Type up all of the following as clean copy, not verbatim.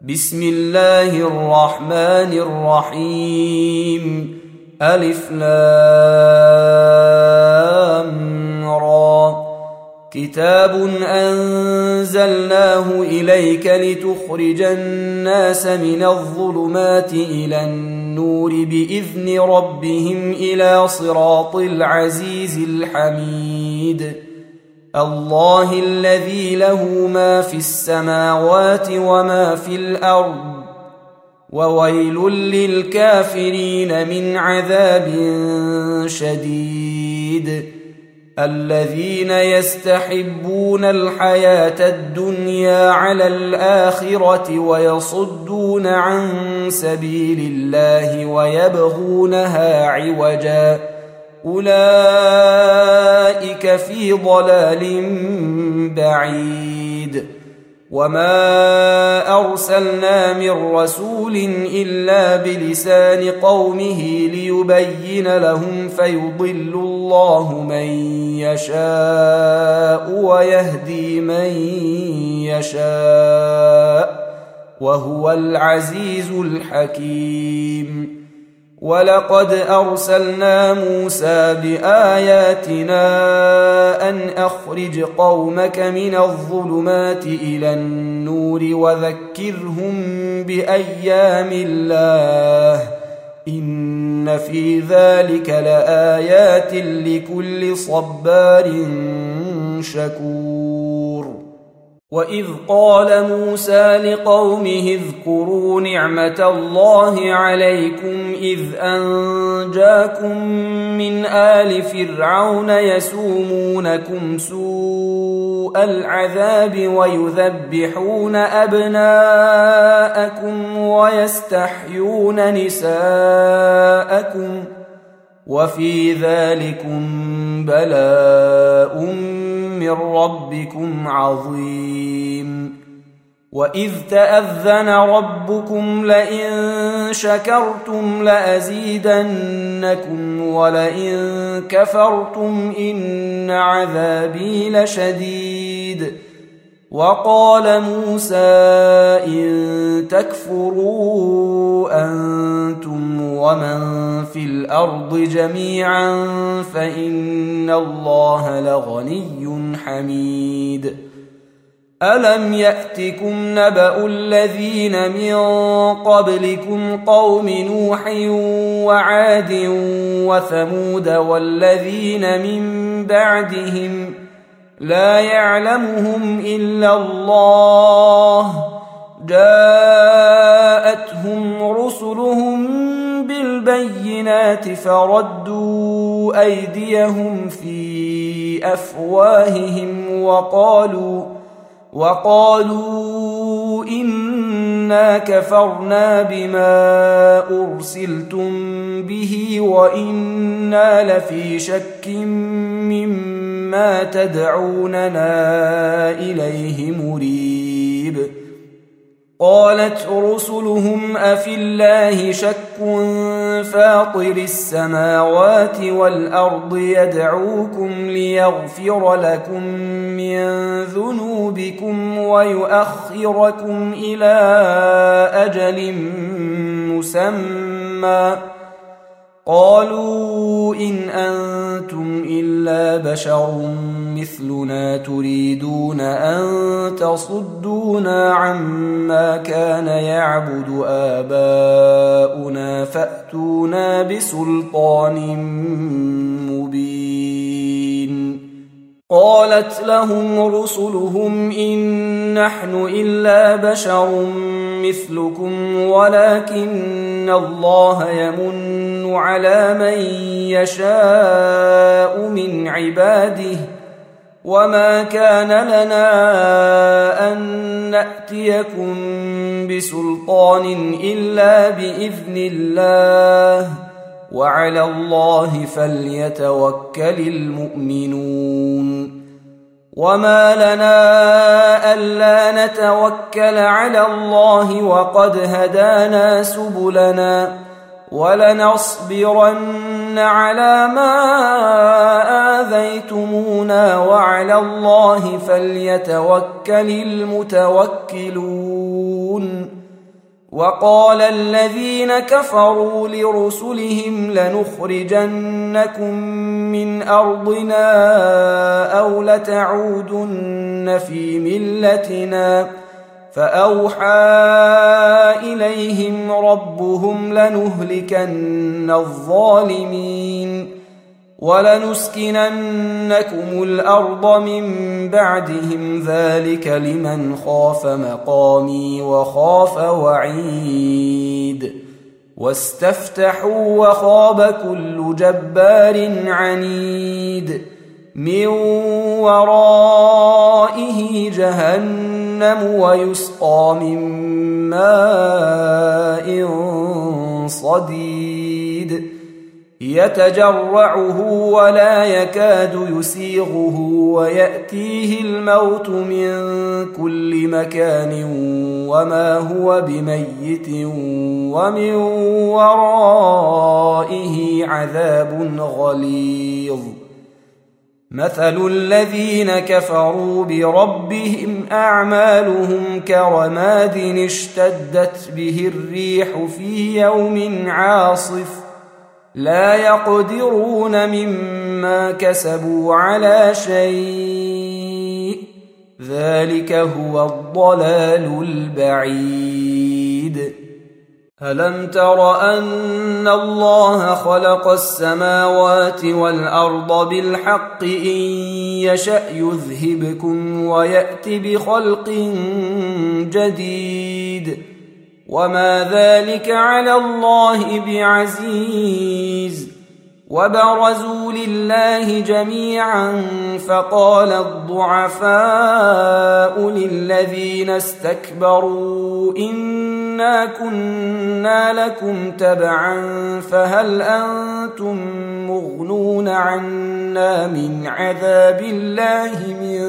بسم الله الرحمن الرحيم. ألف لام را. كتاب أنزلناه إليك لتخرج الناس من الظلمات إلى النور بإذن ربهم إلى صراط العزيز الحميد. الله الذي له ما في السماوات وما في الأرض، وويل للكافرين من عذاب شديد. الذين يستحبون الحياة الدنيا على الآخرة ويصدون عن سبيل الله ويبغونها عوجا، أولئك في ضلال بعيد. وما أرسلنا من رسول إلا بلسان قومه ليبين لهم، فيضل الله من يشاء ويهدي من يشاء، وهو العزيز الحكيم. ولقد أرسلنا موسى بآياتنا أن أخرج قومك من الظلمات إلى النور وذكرهم بأيام الله، إن في ذلك لآيات لكل صبار شكور. وإذ قال موسى لقومه اذكروا نعمة الله عليكم إذ أنجاكم من آل فرعون يسومونكم سوء العذاب ويذبحون أبناءكم ويستحيون نساءكم، وفي ذلكم بلاء من ربكم عظيم. وإذ تأذن ربكم لئن شكرتم لأزيدنكم ولئن كفرتم إن عذابي لشديد. وقال موسى إن تكفروا أنتم ومن في الأرض جميعا فإن الله لغني حميد. ألم يأتكم نبأ الذين من قبلكم قوم نوح وعاد وثمود والذين من بعدهم لا يعلمهم إلا الله، جاءتهم رسلهم بالبينات فردوا أيديهم في أفواههم وقالوا إنا كفرنا بما أرسلتم به وإنا لفي شك مما تدعوننا إليه مريب. قالت رسلهم أفي الله شك فاطر السماوات والأرض يدعوكم ليغفر لكم من ذنوبكم ويؤخركم إلى أجل مسمى، قالوا إن أنتم إلا بشر مثلنا تريدون أن تصدونا عما كان يعبد آباؤنا فأتونا بسلطان مبين. قالت لهم رسلهم إن نحن إلا بشر مثلكم ولكن الله يمن على من يشاء من عباده، وما كان لنا أن نأتيكم بسلطان إلا بإذن الله، وعلى الله فليتوكل المؤمنون. وما لنا ألا نتوكل على الله وقد هدانا سبلنا، ولنصبرن على ما آذيتمونا وعلى الله فليتوكل المتوكلون. وقال الذين كفروا لرسلهم لنخرجنكم من أرضنا أو لتعودن في ملتنا فأوحى إليهم ربهم لنهلكن الظالمين ولنسكننكم الأرض من بعدهم ذلك لمن خاف مقامي وخاف وعيد واستفتحوا وخاب كل جبار عنيد من ورائه جهنم ويسقى من ماء صديد يتجرعه ولا يكاد يسيغه ويأتيه الموت من كل مكان وما هو بميت ومن ورائه عذاب غليظ مثل الذين كفروا بربهم أعمالهم كرماد اشتدت به الريح في يوم عاصف لا يقدرون مما كسبوا على شيء ذلك هو الضلال البعيد ألم تر أن الله خلق السماوات والأرض بالحق إن يشأ يذهبكم ويأت بخلق جديد وما ذلك على الله بعزيز وبرزوا لله جميعا فقال الضعفاء للذين استكبروا إنا كنا لكم تبعا فهل أنتم مغنون عنا من عذاب الله من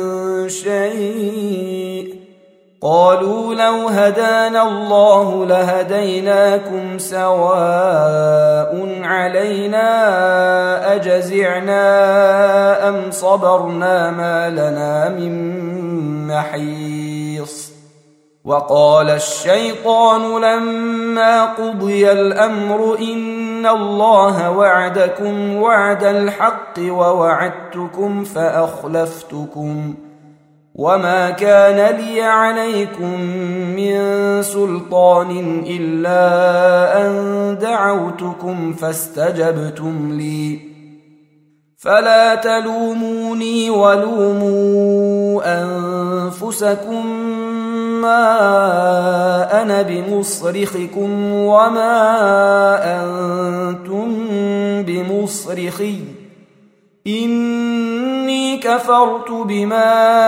شيء قالوا لو هدانا الله لهديناكم سواء علينا أجزعنا أم صبرنا ما لنا من محيص وقال الشيطان لما قضي الأمر إن الله وعدكم وعد الحق ووعدتكم فأخلفتكم وما كان لي عليكم من سلطان إلا أن دعوتكم فاستجبتم لي فلا تلوموني ولوموا أنفسكم ما أنا بمصرخكم وما أنتم بمصرخي إني كفرت بما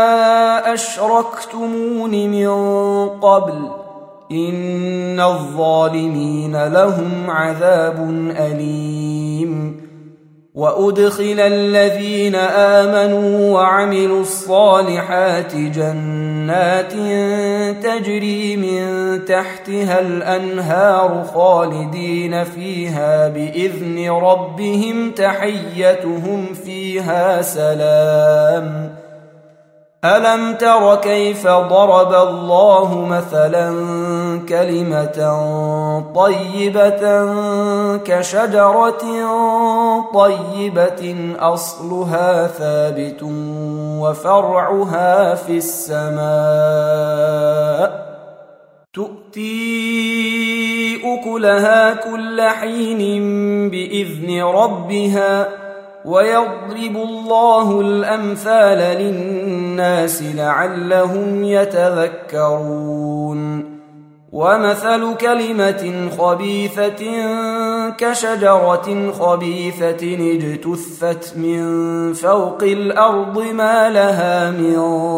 أشركتمون من قبل إن الظالمين لهم عذاب أليم وأدخل الذين آمنوا وعملوا الصالحات جنات تجري من تحتها الأنهار خالدين فيها بإذن ربهم تحيتهم فيها سلام ألم تر كيف ضرب الله مثلا كلمة طيبة كشجرة طيبة أصلها ثابت وفرعها في السماء تؤتي أكلها كل حين بإذن ربها ويضرب الله الأمثال للناس لعلهم يتذكرون ومثل كلمة خبيثة كشجرة خبيثة اجتثت من فوق الأرض ما لها من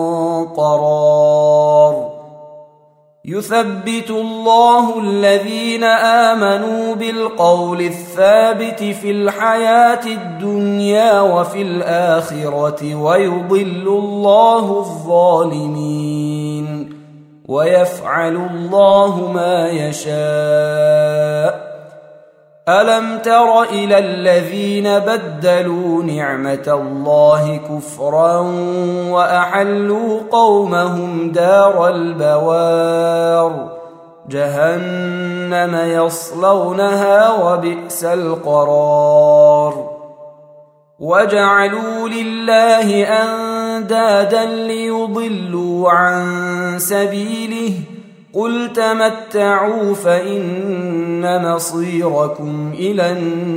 قرار يثبت الله الذين آمنوا بالقول الثابت في الحياة الدنيا وفي الآخرة ويضل الله الظالمين ويفعل الله ما يشاء ألم تر إلى الذين بدلوا نعمة الله كفرا وأحلوا قومهم دار البوار جهنم يصلونها وبئس القرار وجعلوا لله أندادا ليضلوا عن سبيله قل تمتعوا فإن مصيركم إلى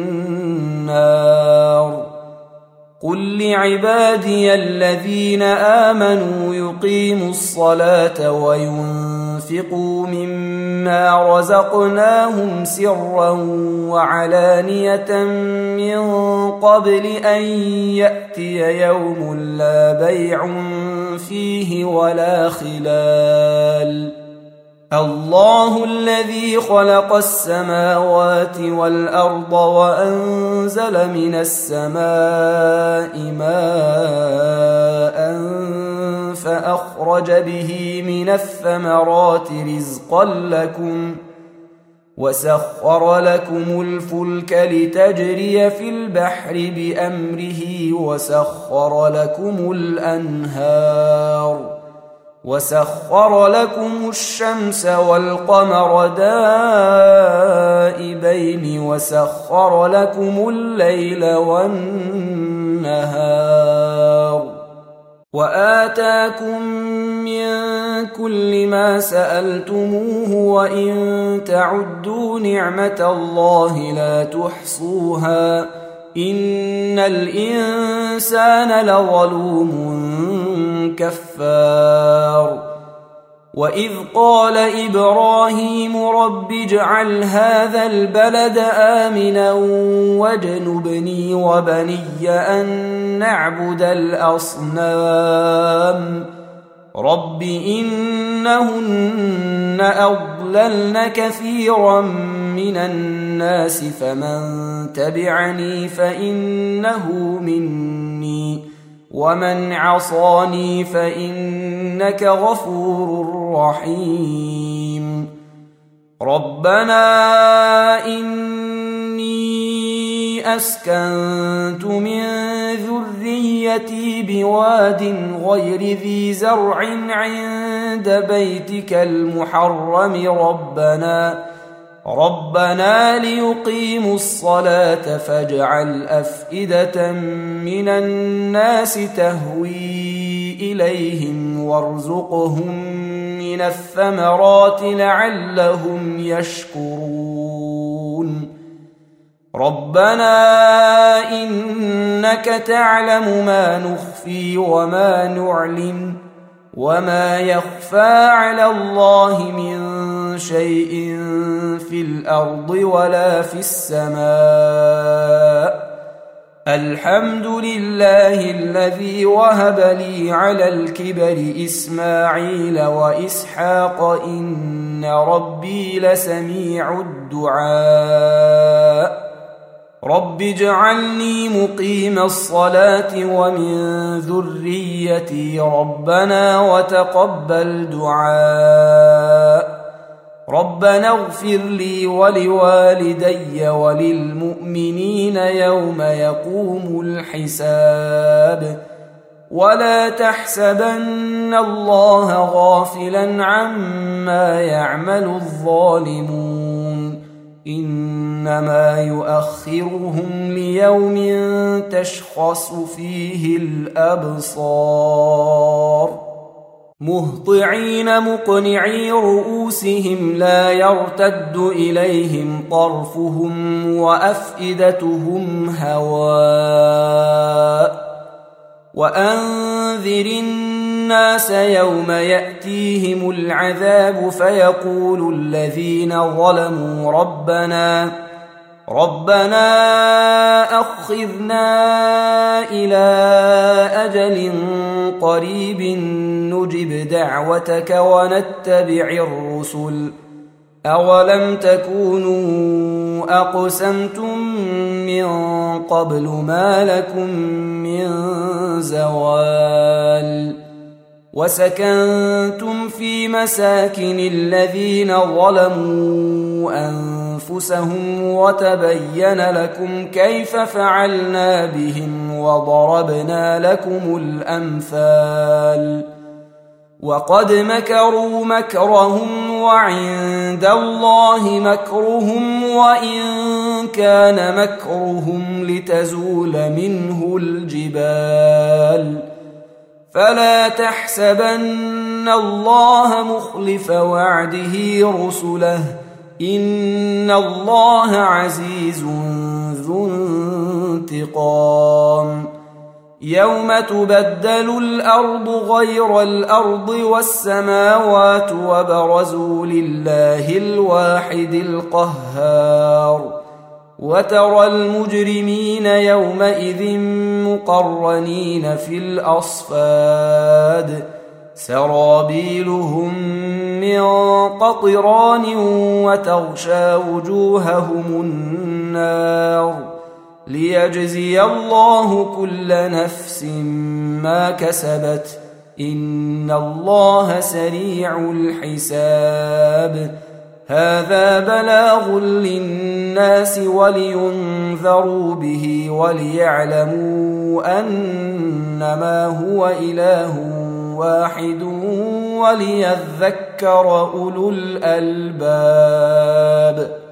النار قل لعبادي الذين آمنوا يقيموا الصلاة وينفقوا مما رزقناهم سرا وعلانية من قبل أن يأتي يوم لا بيع فيه ولا خلال الله الذي خلق السماوات والأرض وأنزل من السماء ماء فأخرج به من الثمرات رزقا لكم وسخر لكم الفلك لتجري في البحر بأمره وسخر لكم الأنهار وسخر لكم الشمس والقمر دائبين وسخر لكم الليل والنهار وآتاكم من كل ما سألتموه وإن تعدوا نعمة الله لا تحصوها إن الإنسان لظلوم كفار وإذ قال إبراهيم رب اجعل هذا البلد آمنا واجنبني وبني أن نعبد الأصنام رب إنهن أضللن كثيرا من الناس فمن تبعني فإنه مني ومن عصاني فإنك غفور رحيم ربنا إني أسكنت من ذريتي بواد غير ذي زرع عند بيتك المحرم ربنا ليقيموا الصلاة فاجعل أفئدة من الناس تهوي إليهم وارزقهم من الثمرات لعلهم يشكرون ربنا إنك تعلم ما نخفي وما نعلن وما يخفى على الله من شيء في الأرض ولا في السماء الحمد لله الذي وهب لي على الكبر إسماعيل وإسحاق إن ربي لسميع الدعاء رب اجعلني مقيم الصلاة ومن ذريتي ربنا وتقبل دعاء ربنا اغفر لي ولوالدي وللمؤمنين يوم يقوم الحساب ولا تحسبن الله غافلا عما يعمل الظالمون إنما يؤخرهم ليوم تشخص فيه الأبصار مهطعين مقنعي رؤوسهم لا يرتد إليهم طرفهم وأفئدتهم هواء وأنذر الناس يوم يأتيهم العذاب فيقول الذين ظلموا ربنا أخذنا إلى أجل قريب نجب دعوتك ونتبع الرسل أولم تكونوا أقسمتم من قبل ما لكم من زوال وسكنتم في مساكن الذين ظلموا أنفسهم وتبين لكم كيف فعلنا بهم وضربنا لكم الأمثال وقد مكروا مكرهم وعند الله مكرهم وإن كان مكرهم لتزول منه الجبال فلا تحسبن الله مخلف وعده رسله إن الله عزيز ذو انتقام يوم تبدل الأرض غير الأرض والسماوات وبرزوا لله الواحد القهار وترى المجرمين يومئذ مقرنين في الأصفاد سرابيلهم من قطران وتغشى وجوههم النار ليجزي الله كل نفس ما كسبت إن الله سريع الحساب هذا بلاغ للناس ولينذروا به وليعلموا أنما هو إله واحد وليذكر أولو الألباب.